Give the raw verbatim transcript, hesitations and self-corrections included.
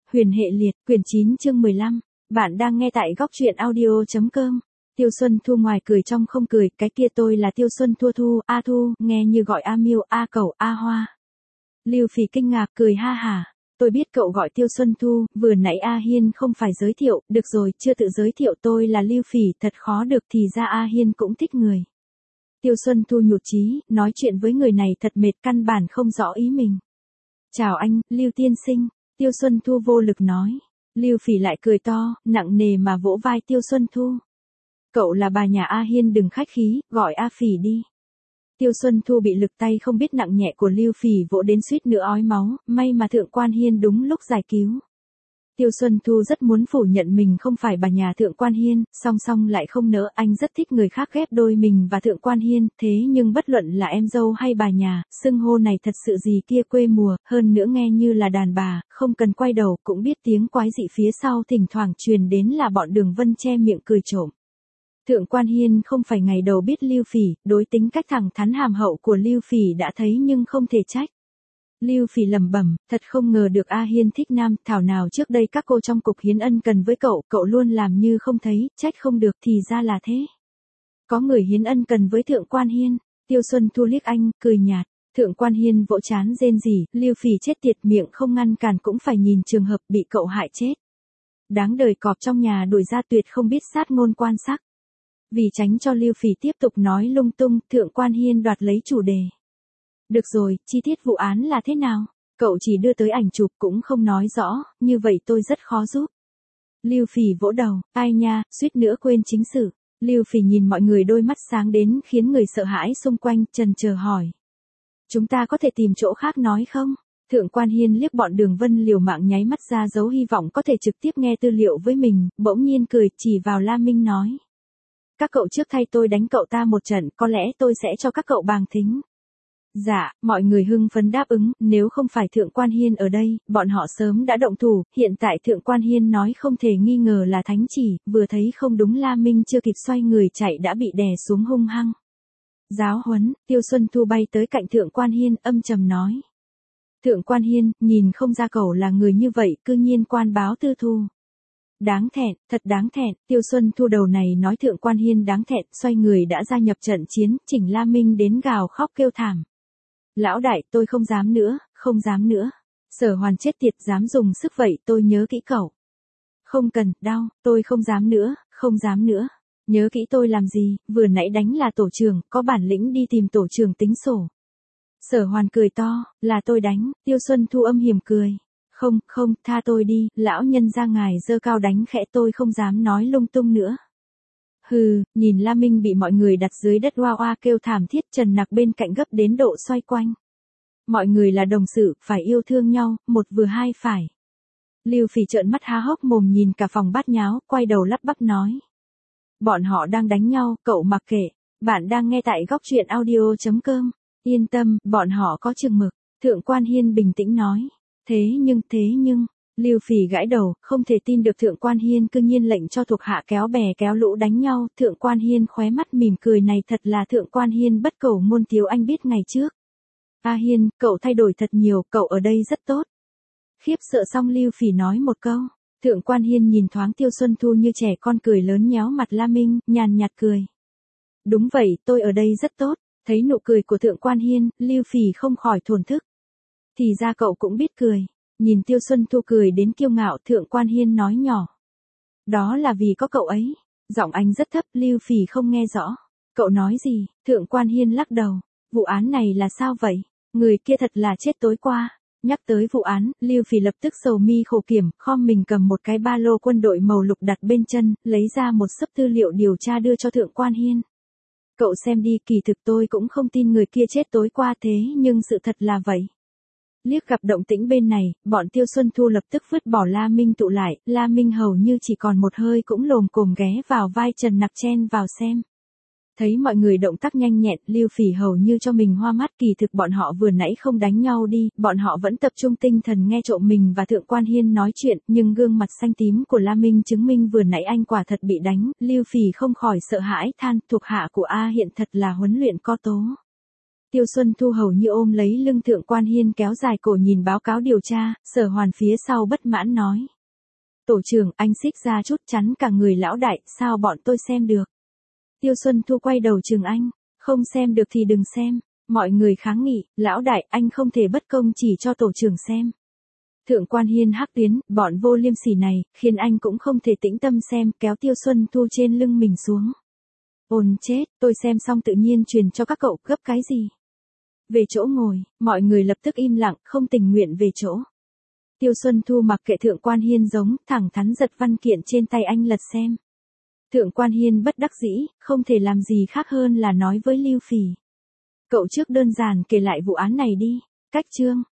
Huyền hệ liệt, quyển chín chương mười lăm. Bạn đang nghe tại góc truyện audio.com. Tiêu Xuân Thu ngoài cười trong không cười, cái kia tôi là Tiêu Xuân Thu Thu, A Thu, nghe như gọi A Miêu, A Cẩu, A Hoa. Lưu Phỉ kinh ngạc cười ha hả. Tôi biết cậu gọi Tiêu Xuân Thu, vừa nãy A Hiên không phải giới thiệu, được rồi, chưa tự giới thiệu tôi là Lưu Phỉ, thật khó được thì ra A Hiên cũng thích người. Tiêu Xuân Thu nhụt chí, nói chuyện với người này thật mệt, căn bản không rõ ý mình. Chào anh, Lưu tiên sinh. Tiêu Xuân Thu vô lực nói. Lưu Phỉ lại cười to, nặng nề mà vỗ vai Tiêu Xuân Thu. Cậu là bà nhà A Hiên, đừng khách khí, gọi A Phỉ đi. Tiêu Xuân Thu bị lực tay không biết nặng nhẹ của Lưu Phỉ vỗ đến suýt nữa ói máu, may mà Thượng Quan Hiên đúng lúc giải cứu. Tiêu Xuân Thu rất muốn phủ nhận mình không phải bà nhà Thượng Quan Hiên, song song lại không nỡ, anh rất thích người khác ghép đôi mình và Thượng Quan Hiên, thế nhưng bất luận là em dâu hay bà nhà, xưng hô này thật sự gì kia quê mùa, hơn nữa nghe như là đàn bà, không cần quay đầu cũng biết tiếng quái dị phía sau thỉnh thoảng truyền đến là bọn Đường Vân che miệng cười trộm. Thượng Quan Hiên không phải ngày đầu biết Lưu Phỉ, đối tính cách thẳng thắn hàm hậu của Lưu Phỉ đã thấy nhưng không thể trách. Lưu Phỉ lẩm bẩm, thật không ngờ được A Hiên thích nam, thảo nào trước đây các cô trong cục hiến ân cần với cậu, cậu luôn làm như không thấy, trách không được thì ra là thế. Có người hiến ân cần với Thượng Quan Hiên. Tiêu Xuân Thu liếc anh, cười nhạt. Thượng Quan Hiên vỗ trán rên rỉ, Lưu Phỉ chết tiệt, miệng không ngăn cản cũng phải nhìn trường hợp bị cậu hại chết. Đáng đời cọp trong nhà đuổi ra, tuyệt không biết sát ngôn quan sắc. Vì tránh cho Lưu Phỉ tiếp tục nói lung tung, Thượng Quan Hiên đoạt lấy chủ đề. Được rồi, chi tiết vụ án là thế nào? Cậu chỉ đưa tới ảnh chụp cũng không nói rõ, như vậy tôi rất khó giúp. Lưu Phỉ vỗ đầu, ai nha, suýt nữa quên chính sự. Lưu Phỉ nhìn mọi người đôi mắt sáng đến khiến người sợ hãi xung quanh, chần chờ hỏi. Chúng ta có thể tìm chỗ khác nói không? Thượng Quan Hiên liếc bọn Đường Vân liều mạng nháy mắt ra dấu hy vọng có thể trực tiếp nghe tư liệu với mình, bỗng nhiên cười chỉ vào La Minh nói. Các cậu trước thay tôi đánh cậu ta một trận, có lẽ tôi sẽ cho các cậu bàng thính. Dạ, mọi người hưng phấn đáp ứng, nếu không phải Thượng Quan Hiên ở đây, bọn họ sớm đã động thủ, hiện tại Thượng Quan Hiên nói không thể nghi ngờ là thánh chỉ, vừa thấy không đúng La Minh chưa kịp xoay người chạy đã bị đè xuống hung hăng. Giáo huấn, Tiêu Xuân Thu bay tới cạnh Thượng Quan Hiên, âm trầm nói. Thượng Quan Hiên, nhìn không ra cậu là người như vậy, cư nhiên quan báo tư thù. Đáng thẹn, thật đáng thẹn, Tiêu Xuân Thu đầu này nói Thượng Quan Hiên đáng thẹn, xoay người đã gia nhập trận chiến, chỉnh La Minh đến gào khóc kêu thảm. Lão đại, tôi không dám nữa, không dám nữa. Sở Hoàn chết tiệt, dám dùng sức vậy, tôi nhớ kỹ cậu. Không cần, đau, tôi không dám nữa, không dám nữa. Nhớ kỹ tôi làm gì, vừa nãy đánh là tổ trưởng, có bản lĩnh đi tìm tổ trưởng tính sổ. Sở Hoàn cười to, là tôi đánh, Tiêu Xuân Thu âm hiểm cười. Không, không, tha tôi đi, lão nhân ra ngài giơ cao đánh khẽ, tôi không dám nói lung tung nữa. Hừ, nhìn La Minh bị mọi người đặt dưới đất oa oa kêu thảm thiết, Trần Nặc bên cạnh gấp đến độ xoay quanh. Mọi người là đồng sự, phải yêu thương nhau, một vừa hai phải. Lưu Phỉ trợn mắt há hốc mồm nhìn cả phòng bát nháo, quay đầu lắp bắp nói. Bọn họ đang đánh nhau, cậu mặc kệ. Bạn đang nghe tại góc truyện audio.com. Yên tâm, bọn họ có chừng mực. Thượng Quan Hiên bình tĩnh nói. Thế nhưng, thế nhưng, Lưu Phỉ gãi đầu, không thể tin được Thượng Quan Hiên cư nhiên lệnh cho thuộc hạ kéo bè kéo lũ đánh nhau, Thượng Quan Hiên khóe mắt mỉm cười này thật là Thượng Quan Hiên bất cẩu môn thiếu anh biết ngày trước. A Hiên, cậu thay đổi thật nhiều, cậu ở đây rất tốt. Khiếp sợ xong Lưu Phỉ nói một câu, Thượng Quan Hiên nhìn thoáng Tiêu Xuân Thu như trẻ con cười lớn nhéo mặt La Minh, nhàn nhạt cười. Đúng vậy, tôi ở đây rất tốt, thấy nụ cười của Thượng Quan Hiên, Lưu Phỉ không khỏi thổn thức. Thì ra cậu cũng biết cười. Nhìn Tiêu Xuân Thu cười đến kiêu ngạo, Thượng Quan Hiên nói nhỏ. Đó là vì có cậu ấy. Giọng anh rất thấp, Lưu Phỉ không nghe rõ. Cậu nói gì? Thượng Quan Hiên lắc đầu. Vụ án này là sao vậy? Người kia thật là chết tối qua. Nhắc tới vụ án, Lưu Phỉ lập tức sầu mi khổ kiểm, khom mình cầm một cái ba lô quân đội màu lục đặt bên chân, lấy ra một xấp tư liệu điều tra đưa cho Thượng Quan Hiên. Cậu xem đi, kỳ thực tôi cũng không tin người kia chết tối qua thế nhưng sự thật là vậy. Liếc gặp động tĩnh bên này, bọn Tiêu Xuân Thu lập tức vứt bỏ La Minh tụ lại, La Minh hầu như chỉ còn một hơi cũng lồm cồm ghé vào vai Trần Nặc chen vào xem. Thấy mọi người động tác nhanh nhẹn, Lưu Phỉ hầu như cho mình hoa mắt, kỳ thực bọn họ vừa nãy không đánh nhau đi, bọn họ vẫn tập trung tinh thần nghe trộm mình và Thượng Quan Hiên nói chuyện, nhưng gương mặt xanh tím của La Minh chứng minh vừa nãy anh quả thật bị đánh, Lưu Phỉ không khỏi sợ hãi than, thuộc hạ của A Hiện thật là huấn luyện có tố. Tiêu Xuân Thu hầu như ôm lấy lưng Thượng Quan Hiên kéo dài cổ nhìn báo cáo điều tra, Sở Hoàn phía sau bất mãn nói. Tổ trưởng, anh xích ra chút chắn cả người lão đại, sao bọn tôi xem được. Tiêu Xuân Thu quay đầu chừng anh, không xem được thì đừng xem. Mọi người kháng nghị, lão đại, anh không thể bất công chỉ cho tổ trưởng xem. Thượng Quan Hiên hắc tuyến, bọn vô liêm sỉ này, khiến anh cũng không thể tĩnh tâm xem, kéo Tiêu Xuân Thu trên lưng mình xuống. Ồn chết, tôi xem xong tự nhiên truyền cho các cậu, gấp cái gì? Về chỗ ngồi, mọi người lập tức im lặng, không tình nguyện về chỗ. Tiêu Xuân Thu mặc kệ Thượng Quan Hiên giống, thẳng thắn giật văn kiện trên tay anh lật xem. Thượng Quan Hiên bất đắc dĩ, không thể làm gì khác hơn là nói với Lưu Phỉ. Cậu trước đơn giản kể lại vụ án này đi. Cách chương.